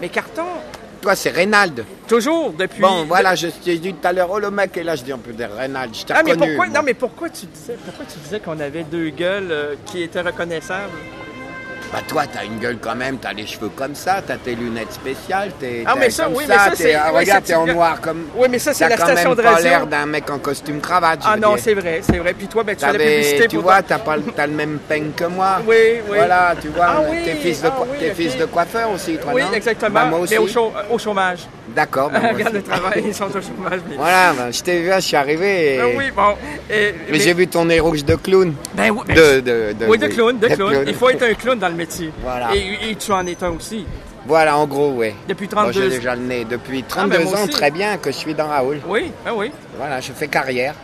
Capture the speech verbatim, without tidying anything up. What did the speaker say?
Mais carton, Toi, c'est Reynald. toujours depuis... Bon, voilà, je t'ai dit tout à l'heure, oh le mec est là, je dis on peut dire Reynald, je t'ai Ah, mais reconnu. pourquoi, moi. non, mais pourquoi tu disais, pourquoi tu disais qu'on avait deux gueules euh, qui étaient reconnaissables? Bah toi, t'as une gueule quand même, t'as les cheveux comme ça, t'as tes lunettes spéciales, t'es Ah, t'es mais ça, comme oui, mais ça, t'es- c'est- ah, oui, regarde, ça, t'es en tu- noir comme... Oui, mais ça, c'est T'as la quand station même de pas radio. l'air d'un mec en costume cravate, je Ah veux non, dire. c'est vrai, c'est vrai. Puis toi, ben, tu fais la T'avais- publicité tu pour... vois, t'as pas le- t'as le même peigne que moi. Oui, oui. Voilà, tu vois, Ah oui, t'es fils de, ah coi- oui, t'es ok. fils de coiffeur aussi, toi, Oui, non? exactement. Bah, moi aussi. Mais au, chau- au chômage. D'accord, bah, moi Regarde aussi. le travail, ils sont au chômage. Mais... Voilà, bah, je t'ai vu, je suis arrivé et... Ah oui, bon. Et, Mais j'ai vu ton nez rouge de clown. Ben oui, ben, De, de, de- oui, de clown, de de clown. clown. Il faut être un clown dans le métier. Voilà. Et, et tu en es un aussi. Voilà, en gros, ouais. Depuis Bon, j'ai trente-deux déjà le nez. Depuis Ah, ben, trente-deux moi ans, aussi. très bien, que je suis dans Raoul. Oui, ben oui. Voilà, je fais carrière.